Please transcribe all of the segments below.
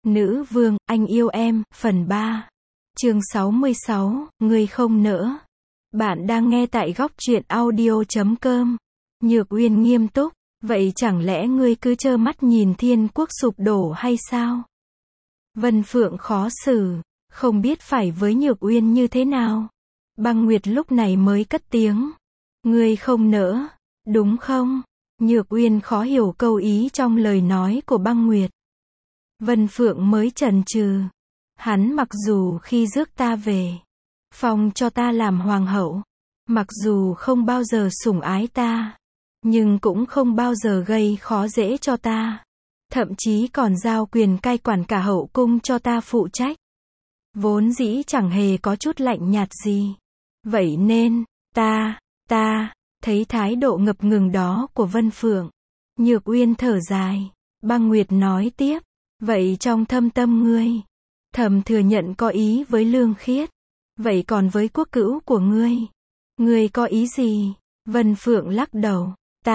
Nữ vương, anh yêu em, phần 3. Chương 66, ngươi không nỡ. Bạn đang nghe tại góc truyện audio.com. Nhược Uyên nghiêm túc, vậy chẳng lẽ ngươi cứ trơ mắt nhìn thiên quốc sụp đổ hay sao? Vân Phượng khó xử, không biết phải với Nhược Uyên như thế nào. Băng Nguyệt lúc này mới cất tiếng. Ngươi không nỡ, đúng không? Nhược Uyên khó hiểu câu ý trong lời nói của Băng Nguyệt. Vân Phượng mới chần chừ. Hắn mặc dù khi rước ta về, phong cho ta làm hoàng hậu, mặc dù không bao giờ sủng ái ta, nhưng cũng không bao giờ gây khó dễ cho ta. Thậm chí còn giao quyền cai quản cả hậu cung cho ta phụ trách. Vốn dĩ chẳng hề có chút lạnh nhạt gì. Vậy nên, ta, thấy thái độ ngập ngừng đó của Vân Phượng. Nhược Uyên thở dài. Băng Nguyệt nói tiếp. Vậy trong thâm tâm ngươi, thầm thừa nhận có ý với Lương Khiết. Vậy còn với quốc cữu của ngươi có ý gì? Vân Phượng lắc đầu.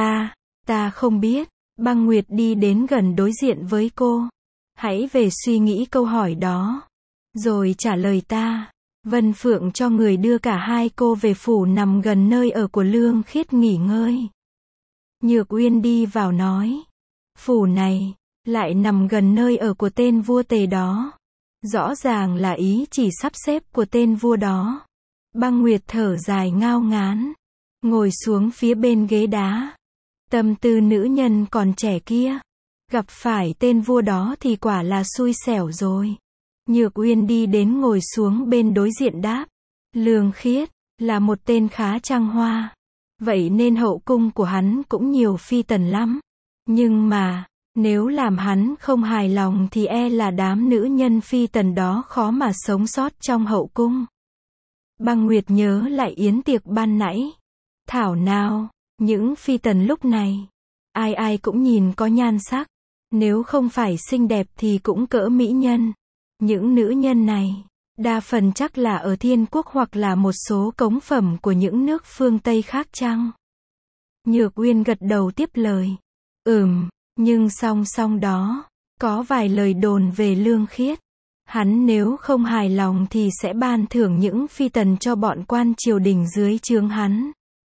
Ta không biết. Băng Nguyệt đi đến gần đối diện với cô. Hãy về suy nghĩ câu hỏi đó, rồi trả lời ta. Vân Phượng cho người đưa cả hai cô về phủ nằm gần nơi ở của Lương Khiết nghỉ ngơi. Nhược Uyên đi vào nói. Phủ này lại nằm gần nơi ở của tên vua Tề đó. Rõ ràng là ý chỉ sắp xếp của tên vua đó. Băng Nguyệt thở dài ngao ngán, ngồi xuống phía bên ghế đá. Tâm tư nữ nhân còn trẻ kia, gặp phải tên vua đó thì quả là xui xẻo rồi. Nhược Uyên đi đến ngồi xuống bên đối diện đáp. Lương Khiết là một tên khá trăng hoa, vậy nên hậu cung của hắn cũng nhiều phi tần lắm. Nhưng mà, nếu làm hắn không hài lòng thì e là đám nữ nhân phi tần đó khó mà sống sót trong hậu cung. Băng Nguyệt nhớ lại yến tiệc ban nãy. Thảo nào, những phi tần lúc này, ai cũng nhìn có nhan sắc. Nếu không phải xinh đẹp thì cũng cỡ mỹ nhân. Những nữ nhân này, đa phần chắc là ở thiên quốc hoặc là một số cống phẩm của những nước phương Tây khác chăng? Nhược Uyên gật đầu tiếp lời. Nhưng song song đó, có vài lời đồn về Lương Khiết. Hắn nếu không hài lòng thì sẽ ban thưởng những phi tần cho bọn quan triều đình dưới trướng hắn.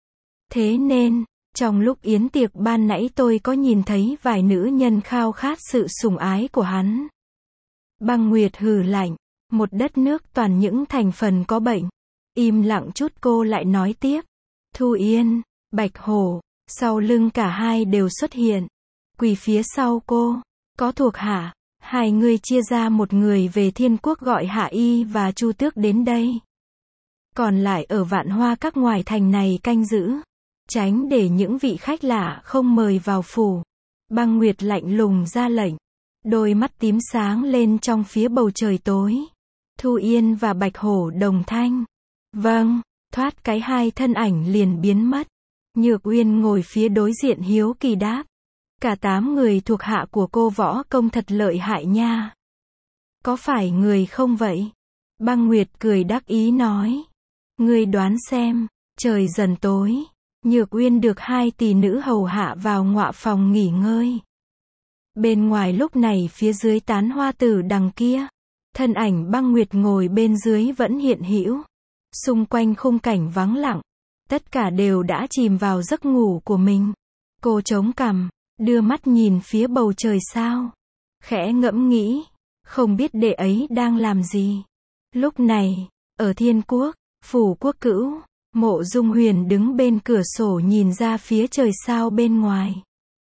Thế nên, trong lúc yến tiệc ban nãy tôi có nhìn thấy vài nữ nhân khao khát sự sủng ái của hắn. Băng Nguyệt hừ lạnh. Một đất nước toàn những thành phần có bệnh. Im lặng chút cô lại nói tiếp. Thu Yên, Bạch Hổ, sau lưng cả hai đều xuất hiện. Quỳ phía sau cô, có thuộc hạ. Hai người chia ra một người về thiên quốc gọi Hạ Y và Chu Tước đến đây. Còn lại ở Vạn Hoa các ngoài thành này canh giữ, tránh để những vị khách lạ không mời vào phủ. Băng Nguyệt lạnh lùng ra lệnh. Đôi mắt tím sáng lên trong phía bầu trời tối. Thu Yên và Bạch Hổ đồng thanh. Vâng, thoát cái hai thân ảnh liền biến mất. Nhược Uyên ngồi phía đối diện hiếu kỳ đáp. Cả 8 người thuộc hạ của cô võ công thật lợi hại nha. Có phải người không vậy? Băng Nguyệt cười đắc ý nói. Ngươi đoán xem. Trời dần tối. Nhược Uyên được 2 tỷ nữ hầu hạ vào ngọa phòng nghỉ ngơi. Bên ngoài lúc này phía dưới tán hoa tử đằng kia, thân ảnh Băng Nguyệt ngồi bên dưới vẫn hiện hữu. Xung quanh khung cảnh vắng lặng, tất cả đều đã chìm vào giấc ngủ của mình. Cô chống cằm, đưa mắt nhìn phía bầu trời sao, khẽ ngẫm nghĩ, không biết đệ ấy đang làm gì. Lúc này, ở thiên quốc, phủ quốc cữu, Mộ Dung Huyền đứng bên cửa sổ nhìn ra phía trời sao bên ngoài.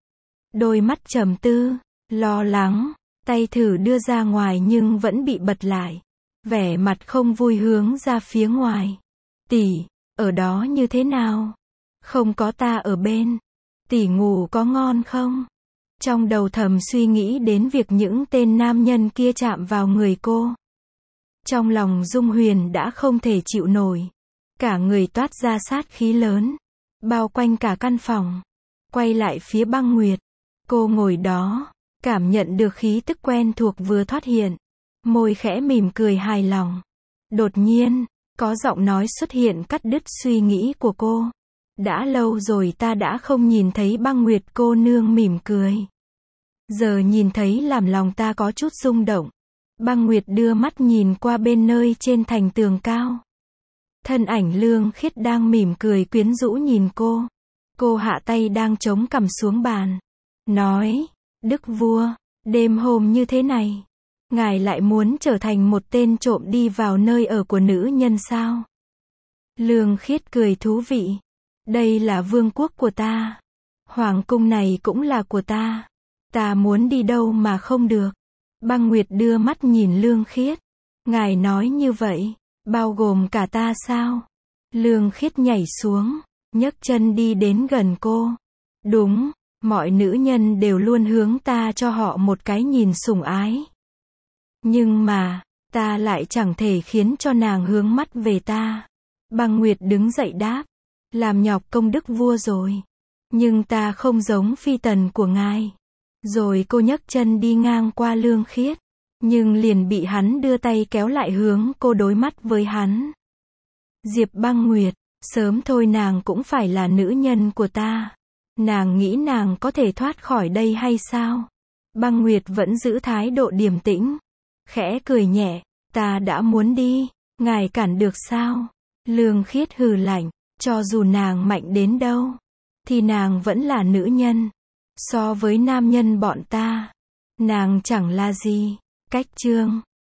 Đôi mắt trầm tư, lo lắng, tay thử đưa ra ngoài nhưng vẫn bị bật lại. Vẻ mặt không vui hướng ra phía ngoài. Tỷ, ở đó như thế nào? Không có ta ở bên. Tỷ ngủ có ngon không? Trong đầu thầm suy nghĩ đến việc những tên nam nhân kia chạm vào người cô. Trong lòng Dung Huyền đã không thể chịu nổi. Cả người toát ra sát khí lớn, bao quanh cả căn phòng. Quay lại phía Băng Nguyệt. Cô ngồi đó, cảm nhận được khí tức quen thuộc vừa thoát hiện. Môi khẽ mỉm cười hài lòng. Đột nhiên, có giọng nói xuất hiện cắt đứt suy nghĩ của cô. Đã lâu rồi ta đã không nhìn thấy Băng Nguyệt cô nương mỉm cười. Giờ nhìn thấy làm lòng ta có chút rung động. Băng Nguyệt đưa mắt nhìn qua bên nơi trên thành tường cao. Thân ảnh Lương Khiết đang mỉm cười quyến rũ nhìn cô. Cô hạ tay đang chống cằm xuống bàn. Nói, Đức vua, đêm hôm như thế này, ngài lại muốn trở thành một tên trộm đi vào nơi ở của nữ nhân sao? Lương Khiết cười thú vị. Đây là vương quốc của ta. Hoàng cung này cũng là của ta. Ta muốn đi đâu mà không được. Băng Nguyệt đưa mắt nhìn Lương Khiết. Ngài nói như vậy, bao gồm cả ta sao? Lương Khiết nhảy xuống, nhấc chân đi đến gần cô. Đúng, mọi nữ nhân đều luôn hướng ta cho họ một cái nhìn sủng ái. Nhưng mà, ta lại chẳng thể khiến cho nàng hướng mắt về ta. Băng Nguyệt đứng dậy đáp. Làm nhọc công đức vua rồi. Nhưng ta không giống phi tần của ngài. Rồi cô nhấc chân đi ngang qua Lương Khiết. Nhưng liền bị hắn đưa tay kéo lại hướng cô đối mắt với hắn. Diệp Băng Nguyệt, sớm thôi nàng cũng phải là nữ nhân của ta. Nàng nghĩ nàng có thể thoát khỏi đây hay sao? Băng Nguyệt vẫn giữ thái độ điềm tĩnh. Khẽ cười nhẹ, ta đã muốn đi, ngài cản được sao? Lương Khiết hừ lạnh, cho dù nàng mạnh đến đâu, thì nàng vẫn là nữ nhân. So với nam nhân bọn ta, nàng chẳng là gì. Cách chương